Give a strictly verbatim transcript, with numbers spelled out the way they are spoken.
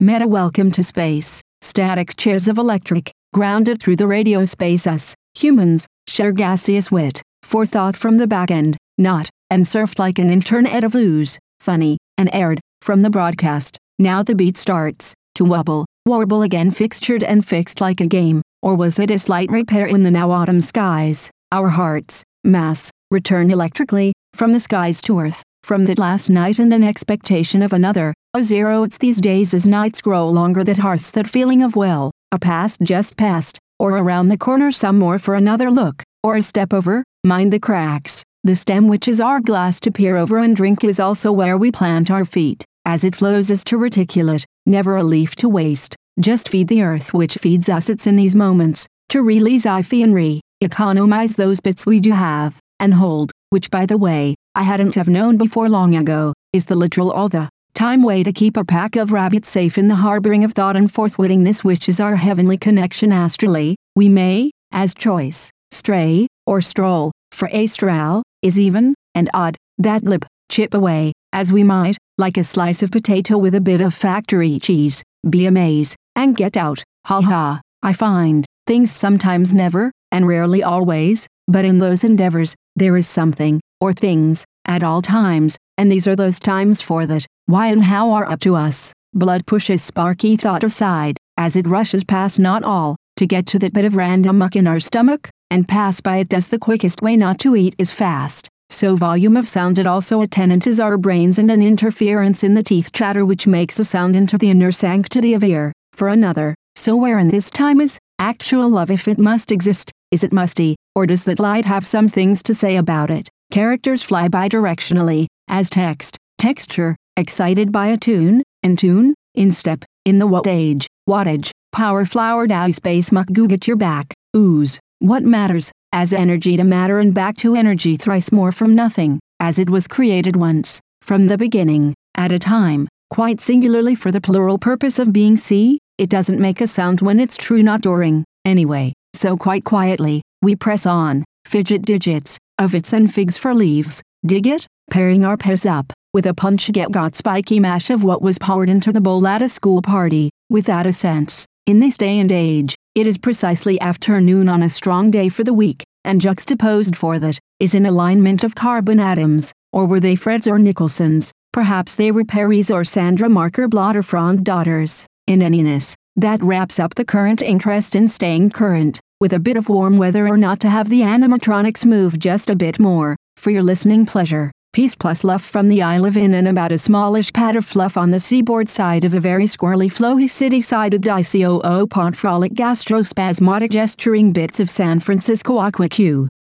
Meta welcome to space. Static chairs of electric, grounded through the radio space. Us, humans, share gaseous wit, forethought from the back end, not, and surfed like an internet of ooze, funny, and aired, from the broadcast. Now the beat starts, to wobble, warble again, fixtured and fixed like a game, or was it a slight repair in the now autumn skies? Our hearts, mass, return electrically, from the skies to earth, from that last night and an expectation of another. A zero it's these days as nights grow longer, that hearts, that feeling of well, a past just past, or around the corner some more for another look, or a step over, mind the cracks. The stem which is our glass to peer over and drink is also where we plant our feet, as it flows as to reticulate, never a leaf to waste, just feed the earth which feeds us. It's in these moments, to release I F I and re-economize those bits we do have, and hold, which by the way, I hadn't have known before long ago, is the literal all the time way to keep a pack of rabbits safe in the harboring of thought and forthwittingness, which is our heavenly connection astrally. We may, as choice, stray, or stroll, for astral, is even, and odd, that lip, chip away, as we might, like a slice of potato with a bit of factory cheese, be amaze, and get out, ha ha. I find, things sometimes never, and rarely always, but in those endeavors, there is something, or things, at all times, and these are those times for that, why and how are up to us. Blood pushes sparky thought aside, as it rushes past not all, to get to that bit of random muck in our stomach, and pass by it does. The quickest way not to eat is fast, so volume of sound it also a tenant is our brains, and an interference in the teeth chatter which makes a sound into the inner sanctity of ear, for another. So where in this time is actual love, if it must exist? Is it musty, or does that light have some things to say about it? Characters fly bidirectionally, as text, texture, excited by a tune, in tune, in step, in the what age, wattage, power flower dow space muck goo get your back, ooze, what matters, as energy to matter and back to energy thrice more from nothing, as it was created once, from the beginning, at a time, quite singularly for the plural purpose of being. See, it doesn't make a sound when it's true not during, anyway, so quite quietly, we press on, fidget digits, of its and figs for leaves, dig it, pairing our pairs up, with a punch get got spiky mash of what was poured into the bowl at a school party, without a sense. In this day and age, it is precisely afternoon on a strong day for the week, and juxtaposed for that, is an alignment of carbon atoms, or were they Freds or Nicholsons, perhaps they were Perrys or Sandra Marker Blotter Frond daughters, in anyness, that wraps up the current interest in staying current, with a bit of warm weather or not to have the animatronics move just a bit more, for your listening pleasure. Peace plus love from the I live in and about a smallish pad of fluff on the seaboard side of a very squirrely flowy city-sided dicoo pot frolic gastrospasmodic gesturing bits of San Francisco Aqua Q.